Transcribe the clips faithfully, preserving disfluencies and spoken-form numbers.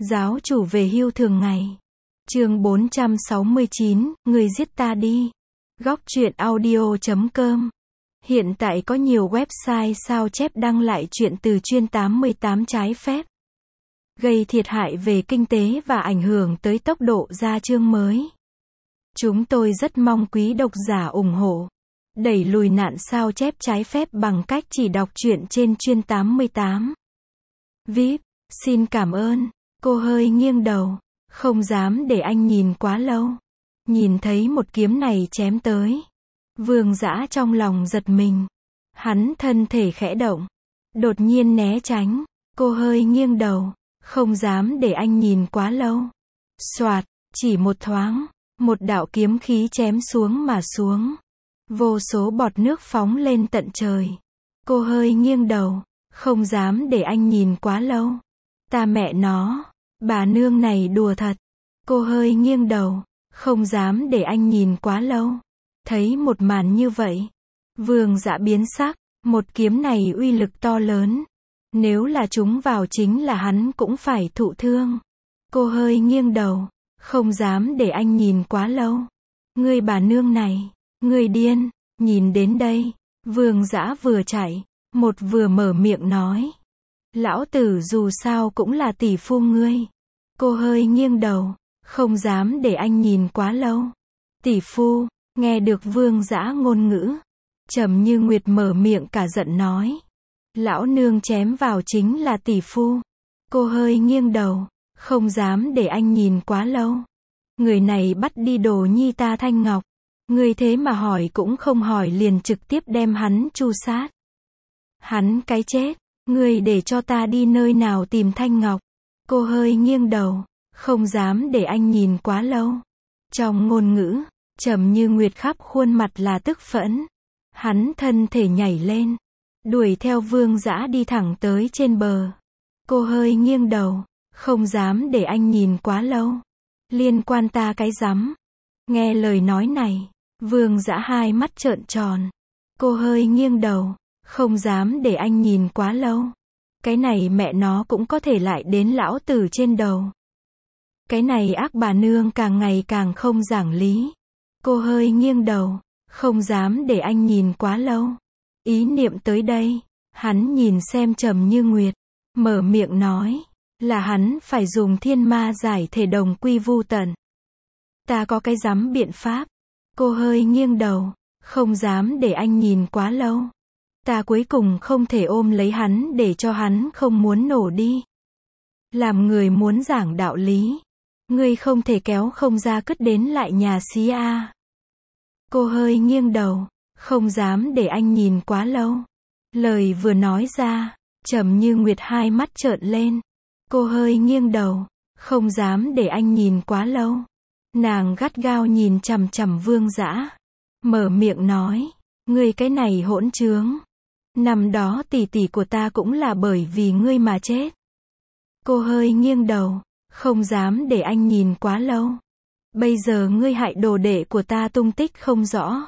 Giáo chủ về hưu thường ngày. Chương bốn trăm sáu mươi chín, người giết ta đi. Góc truyện audio chấm com. Hiện tại có nhiều website sao chép đăng lại chuyện từ chuyên tám mươi tám trái phép, gây thiệt hại về kinh tế và ảnh hưởng tới tốc độ ra chương mới. Chúng tôi rất mong quý độc giả ủng hộ, đẩy lùi nạn sao chép trái phép bằng cách chỉ đọc truyện trên chuyên tám mươi tám. vê i pê, xin cảm ơn. Cô hơi nghiêng đầu, không dám để anh nhìn quá lâu. Nhìn thấy một kiếm này chém tới, Vương Dã trong lòng giật mình. Hắn thân thể khẽ động, đột nhiên né tránh. Cô hơi nghiêng đầu, không dám để anh nhìn quá lâu. Soạt, chỉ một thoáng, một đạo kiếm khí chém xuống mà xuống. Vô số bọt nước phóng lên tận trời. Cô hơi nghiêng đầu, không dám để anh nhìn quá lâu. Ta mẹ nó, bà nương này đùa thật. Cô hơi nghiêng đầu, không dám để anh nhìn quá lâu. Thấy một màn như vậy, Vương Dã biến sắc. Một kiếm này uy lực to lớn, nếu là trúng vào chính là hắn cũng phải thụ thương. Cô hơi nghiêng đầu, không dám để anh nhìn quá lâu. Ngươi bà nương này, ngươi điên. Nhìn đến đây, Vương Dã vừa chạy, một vừa mở miệng nói. Lão tử dù sao cũng là tỷ phu ngươi. Cô hơi nghiêng đầu, không dám để anh nhìn quá lâu. Tỷ phu, nghe được Vương Dã ngôn ngữ, Trầm Như Nguyệt mở miệng cả giận nói. Lão nương chém vào chính là tỷ phu. Cô hơi nghiêng đầu, không dám để anh nhìn quá lâu. Người này bắt đi đồ nhi ta Thanh Ngọc. Ngươi thế mà hỏi cũng không hỏi liền trực tiếp đem hắn tru sát. Hắn cái chết, ngươi để cho ta đi nơi nào tìm Thanh Ngọc. Cô hơi nghiêng đầu, không dám để anh nhìn quá lâu. Trong ngôn ngữ, Trầm Như Nguyệt khắp khuôn mặt là tức phẫn. Hắn thân thể nhảy lên, đuổi theo Vương Dã đi thẳng tới trên bờ. Cô hơi nghiêng đầu, không dám để anh nhìn quá lâu. Liên quan ta cái rắm. Nghe lời nói này, Vương Dã hai mắt trợn tròn. Cô hơi nghiêng đầu, không dám để anh nhìn quá lâu. Cái này mẹ nó cũng có thể lại đến lão tử trên đầu. Cái này ác bà nương càng ngày càng không giảng lý. Cô hơi nghiêng đầu, không dám để anh nhìn quá lâu. Ý niệm tới đây, hắn nhìn xem Trầm Như Nguyệt, mở miệng nói, là hắn phải dùng thiên ma giải thể đồng quy vu tận. Ta có cái rắm biện pháp. Cô hơi nghiêng đầu, không dám để anh nhìn quá lâu. Ta cuối cùng không thể ôm lấy hắn để cho hắn không muốn nổ đi. Làm người muốn giảng đạo lý, ngươi không thể kéo không ra cứt đến lại nhà xí a. Cô hơi nghiêng đầu, không dám để anh nhìn quá lâu. Lời vừa nói ra, Trầm Như Nguyệt hai mắt trợn lên. Cô hơi nghiêng đầu, không dám để anh nhìn quá lâu. Nàng gắt gao nhìn chằm chằm Vương Dã, mở miệng nói, ngươi cái này hỗn trướng. Năm đó tỷ tỷ của ta cũng là bởi vì ngươi mà chết. Cô hơi nghiêng đầu, không dám để anh nhìn quá lâu. Bây giờ ngươi hại đồ đệ của ta tung tích không rõ,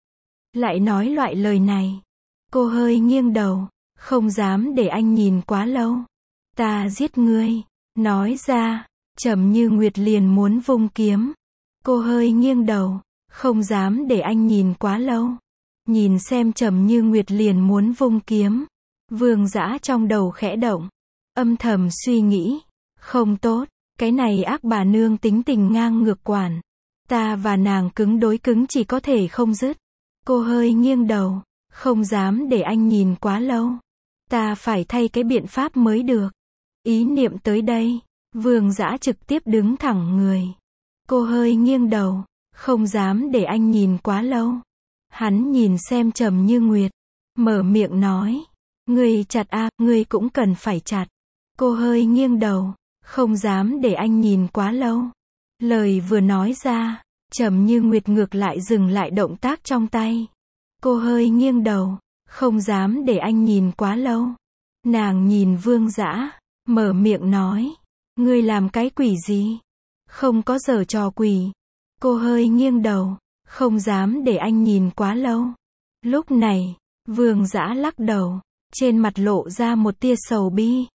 lại nói loại lời này. Cô hơi nghiêng đầu, không dám để anh nhìn quá lâu. Ta giết ngươi. Nói ra, Trầm Như Nguyệt liền muốn vung kiếm. Cô hơi nghiêng đầu, không dám để anh nhìn quá lâu. Nhìn xem Trầm Như Nguyệt liền muốn vung kiếm, Vương Dã trong đầu khẽ động, âm thầm suy nghĩ, không tốt, cái này ác bà nương tính tình ngang ngược quản. Ta và nàng cứng đối cứng chỉ có thể không dứt. Cô hơi nghiêng đầu, không dám để anh nhìn quá lâu. Ta phải thay cái biện pháp mới được. Ý niệm tới đây, Vương Dã trực tiếp đứng thẳng người. Cô hơi nghiêng đầu, không dám để anh nhìn quá lâu. Hắn nhìn xem Trầm Như Nguyệt, mở miệng nói, ngươi chặt a, à, ngươi cũng cần phải chặt. Cô hơi nghiêng đầu, không dám để anh nhìn quá lâu. Lời vừa nói ra, Trầm Như Nguyệt ngược lại dừng lại động tác trong tay. Cô hơi nghiêng đầu, không dám để anh nhìn quá lâu. Nàng nhìn Vương Dã, mở miệng nói, ngươi làm cái quỷ gì? Không có giở trò quỷ. Cô hơi nghiêng đầu, không dám để anh nhìn quá lâu. Lúc này, Vương Dã lắc đầu, trên mặt lộ ra một tia sầu bi.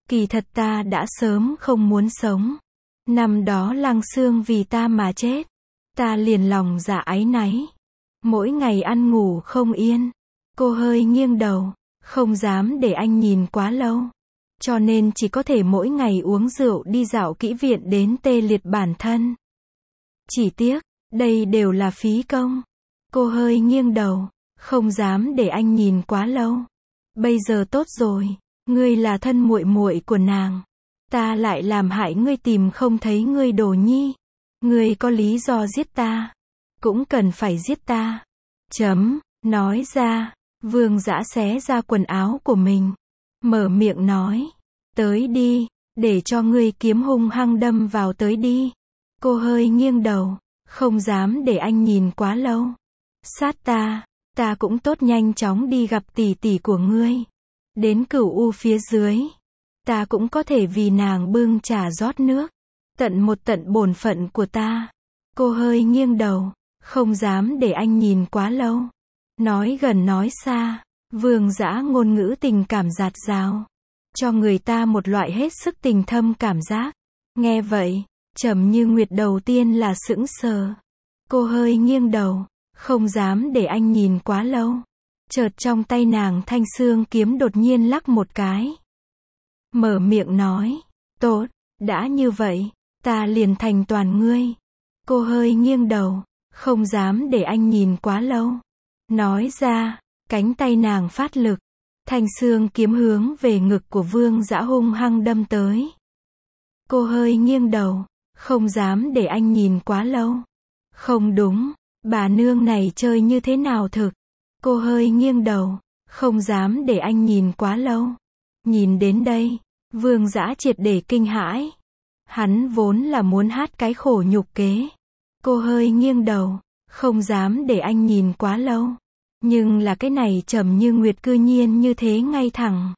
Kỳ thật ta đã sớm không muốn sống. Năm đó Lăng Xương vì ta mà chết. Ta liền lòng dạ áy náy. Mỗi ngày ăn ngủ không yên. Cô hơi nghiêng đầu. Không dám để anh nhìn quá lâu. Cho nên chỉ có thể mỗi ngày uống rượu đi dạo kỹ viện đến tê liệt bản thân. Chỉ tiếc, đây đều là phí công. Cô hơi nghiêng đầu. Không dám để anh nhìn quá lâu. Bây giờ tốt rồi. Ngươi là thân muội muội của nàng. Ta lại làm hại ngươi tìm không thấy ngươi Đồ Nhi. Ngươi có lý do giết ta. Cũng cần phải giết ta. Chấm, nói ra. Vương Dã xé ra quần áo của mình. Mở miệng nói. Tới đi, để cho ngươi kiếm hung hăng đâm vào tới đi. Cô hơi nghiêng đầu. Không dám để anh nhìn quá lâu. Sát ta, ta cũng tốt nhanh chóng đi gặp tỷ tỷ của ngươi. Đến Cửu U phía dưới. Ta cũng có thể vì nàng bưng trà rót nước. Tận một tận bổn phận của ta. Cô hơi nghiêng đầu. Không dám để anh nhìn quá lâu. Nói gần nói xa. Vương Dã ngôn ngữ tình cảm dạt dào. Cho người ta một loại hết sức tình thâm cảm giác. Nghe vậy, Trầm Như Nguyệt đầu tiên là sững sờ. Cô hơi nghiêng đầu. Không dám để anh nhìn quá lâu. Chợt trong tay nàng thanh xương kiếm đột nhiên lắc một cái. Mở miệng nói. Tốt, đã như vậy, ta liền thành toàn ngươi. Cô hơi nghiêng đầu. Không dám để anh nhìn quá lâu. Nói ra, cánh tay nàng phát lực. Thanh xương kiếm hướng về ngực của Vương Dã hung hăng đâm tới. Cô hơi nghiêng đầu. Không dám để anh nhìn quá lâu. Không đúng, bà nương này chơi như thế nào thực? Cô hơi nghiêng đầu. Không dám để anh nhìn quá lâu. Nhìn đến đây, Vương Dã triệt để kinh hãi. Hắn vốn là muốn hát cái khổ nhục kế. Cô hơi nghiêng đầu. Không dám để anh nhìn quá lâu. Nhưng là cái này Trầm Như Nguyệt cư nhiên như thế ngay thẳng.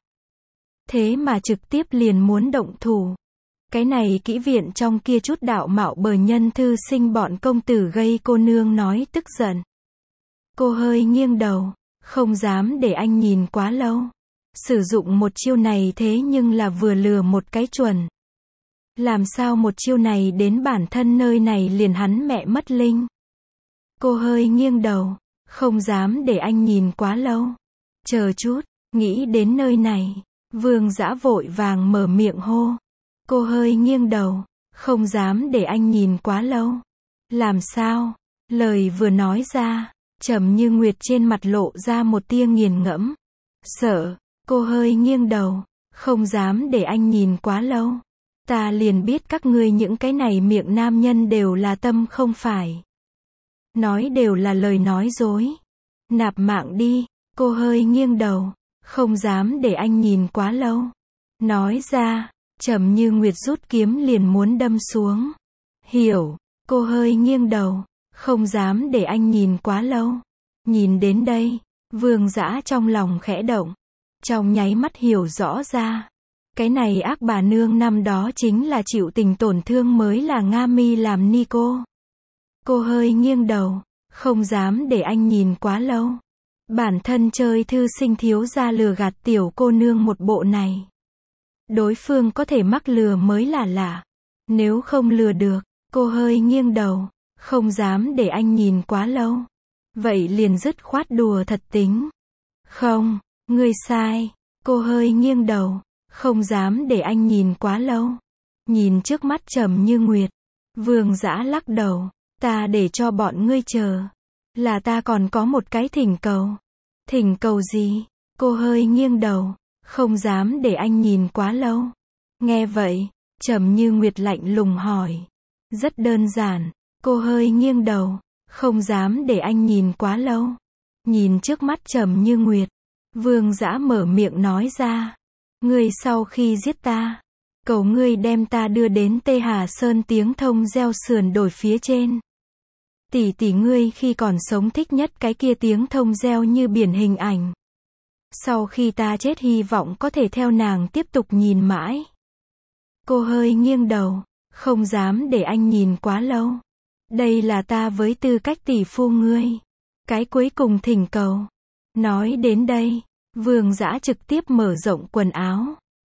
Thế mà trực tiếp liền muốn động thủ. Cái này kỹ viện trong kia chút đạo mạo bờ nhân thư sinh bọn công tử gây cô nương nói tức giận. Cô hơi nghiêng đầu. Không dám để anh nhìn quá lâu. Sử dụng một chiêu này thế nhưng là vừa lừa một cái chuẩn. Làm sao một chiêu này đến bản thân nơi này liền hắn mẹ mất linh. Cô hơi nghiêng đầu. Không dám để anh nhìn quá lâu. Chờ chút, nghĩ đến nơi này. Vương Dã vội vàng mở miệng hô. Cô hơi nghiêng đầu. Không dám để anh nhìn quá lâu. Làm sao? Lời vừa nói ra. Trầm Như Nguyệt trên mặt lộ ra một tia nghiền ngẫm. Sợ. Cô hơi nghiêng đầu. Không dám để anh nhìn quá lâu. Ta liền biết các ngươi những cái này miệng nam nhân đều là tâm không phải. Nói đều là lời nói dối. Nạp mạng đi. Cô hơi nghiêng đầu. Không dám để anh nhìn quá lâu. Nói ra. Trầm Như Nguyệt rút kiếm liền muốn đâm xuống. Hiểu. Cô hơi nghiêng đầu. Không dám để anh nhìn quá lâu. Nhìn đến đây. Vương Dã trong lòng khẽ động. Trong nháy mắt hiểu rõ ra. Cái này ác bà nương năm đó chính là chịu tình tổn thương mới là Nga Mi làm ni cô. Cô hơi nghiêng đầu. Không dám để anh nhìn quá lâu. Bản thân chơi thư sinh thiếu gia lừa gạt tiểu cô nương một bộ này. Đối phương có thể mắc lừa mới là lạ. Nếu không lừa được, cô hơi nghiêng đầu. Không dám để anh nhìn quá lâu. Vậy liền dứt khoát đùa thật tính. Không, ngươi sai. Cô hơi nghiêng đầu. Không dám để anh nhìn quá lâu. Nhìn trước mắt Trầm Như Nguyệt. Vương Dã lắc đầu. Ta để cho bọn ngươi chờ. Là ta còn có một cái thỉnh cầu. Thỉnh cầu gì? Cô hơi nghiêng đầu. Không dám để anh nhìn quá lâu. Nghe vậy, Trầm Như Nguyệt lạnh lùng hỏi. Rất đơn giản. Cô hơi nghiêng đầu. Không dám để anh nhìn quá lâu. Nhìn trước mắt Trầm Như Nguyệt. Vương Dã mở miệng nói ra. Ngươi sau khi giết ta. Cầu ngươi đem ta đưa đến Tê Hà Sơn tiếng thông gieo sườn đổi phía trên. Tỷ tỷ ngươi khi còn sống thích nhất cái kia tiếng thông gieo như biển hình ảnh. Sau khi ta chết hy vọng có thể theo nàng tiếp tục nhìn mãi. Cô hơi nghiêng đầu. Không dám để anh nhìn quá lâu. Đây là ta với tư cách tỷ phu ngươi. Cái cuối cùng thỉnh cầu. Nói đến đây, Vương Dã trực tiếp mở rộng quần áo.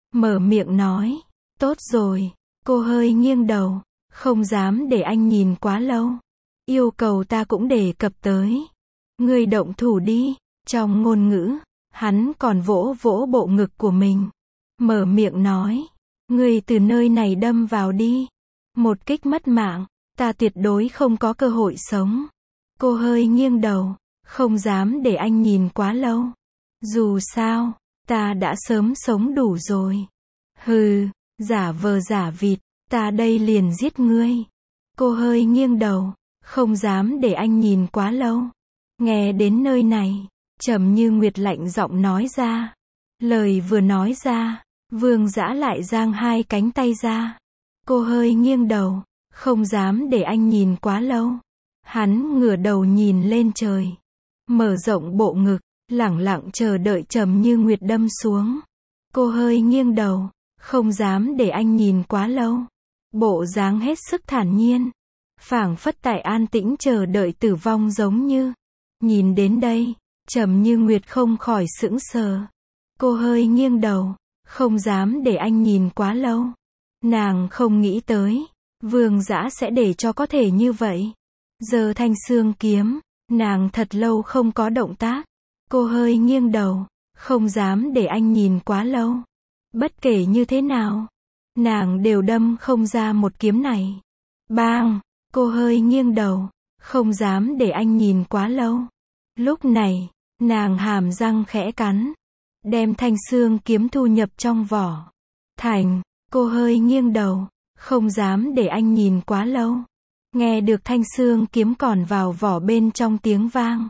mở miệng nói. Tốt rồi. Cô hơi nghiêng đầu, không dám để anh nhìn quá lâu. Yêu cầu ta cũng đề cập tới. Ngươi động thủ đi. Trong ngôn ngữ, hắn còn vỗ vỗ bộ ngực của mình. Mở miệng nói. Ngươi từ nơi này đâm vào đi. Một kích mất mạng, ta tuyệt đối không có cơ hội sống. Cô hơi nghiêng đầu, không dám để anh nhìn quá lâu. Dù sao, ta đã sớm sống đủ rồi. Hừ, giả vờ giả vịt, ta đây liền giết ngươi. Cô hơi nghiêng đầu, không dám để anh nhìn quá lâu. Nghe đến nơi này, Trầm Như Nguyệt lạnh giọng nói ra. Lời vừa nói ra, Vương Dã lại giang hai cánh tay ra. Cô hơi nghiêng đầu, không dám để anh nhìn quá lâu. Hắn ngửa đầu nhìn lên trời, mở rộng bộ ngực, lẳng lặng chờ đợi Trầm Như Nguyệt đâm xuống. Cô hơi nghiêng đầu, không dám để anh nhìn quá lâu. Bộ dáng hết sức thản nhiên, phảng phất tại an tĩnh chờ đợi tử vong giống như. Nhìn đến đây, Trầm Như Nguyệt không khỏi sững sờ. Cô hơi nghiêng đầu, không dám để anh nhìn quá lâu. Nàng không nghĩ tới, Vương Dã sẽ để cho có thể như vậy. Giơ thanh xương kiếm, nàng thật lâu không có động tác. Cô hơi nghiêng đầu, không dám để anh nhìn quá lâu. Bất kể như thế nào, nàng đều đâm không ra một kiếm này. Bang! Cô hơi nghiêng đầu, không dám để anh nhìn quá lâu. Lúc này, nàng hàm răng khẽ cắn, đem thanh xương kiếm thu nhập trong vỏ. Thành! Cô hơi nghiêng đầu, không dám để anh nhìn quá lâu. Nghe được thanh xương kiếm còn vào vỏ bên trong tiếng vang.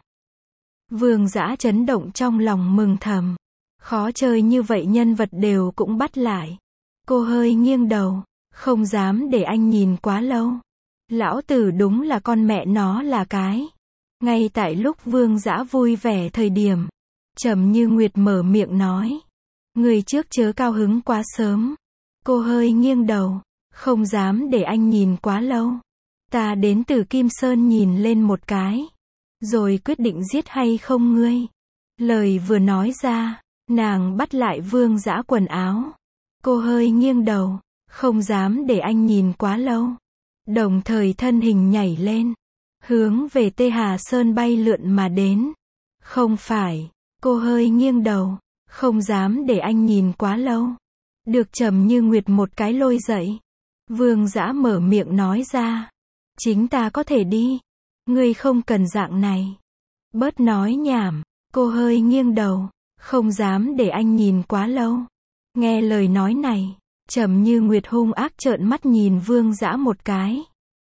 Vương Dã chấn động trong lòng mừng thầm. Khó chơi như vậy nhân vật đều cũng bắt lại. Cô hơi nghiêng đầu, không dám để anh nhìn quá lâu. Lão tử đúng là con mẹ nó là cái. Ngay tại lúc Vương Dã vui vẻ thời điểm, Trầm Như Nguyệt mở miệng nói. Người trước chớ cao hứng quá sớm. Cô hơi nghiêng đầu, không dám để anh nhìn quá lâu. Ta đến từ Kim Sơn nhìn lên một cái, rồi quyết định giết hay không ngươi. Lời vừa nói ra, nàng bắt lại Vương Dã quần áo. Cô hơi nghiêng đầu, không dám để anh nhìn quá lâu. Đồng thời thân hình nhảy lên, hướng về Tê Hà Sơn bay lượn mà đến. Không phải, cô hơi nghiêng đầu, không dám để anh nhìn quá lâu. Được Trầm Như Nguyệt một cái lôi dậy. Vương Dã mở miệng nói ra. Chính ta có thể đi. Ngươi không cần dạng này. Bớt nói nhảm. Cô hơi nghiêng đầu, không dám để anh nhìn quá lâu. Nghe lời nói này, Trầm Như Nguyệt hung ác trợn mắt nhìn Vương Dã một cái.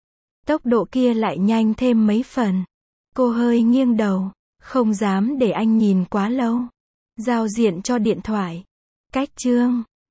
Tốc độ kia lại nhanh thêm mấy phần. Cô hơi nghiêng đầu, không dám để anh nhìn quá lâu. Giao diện cho điện thoại. Cách chương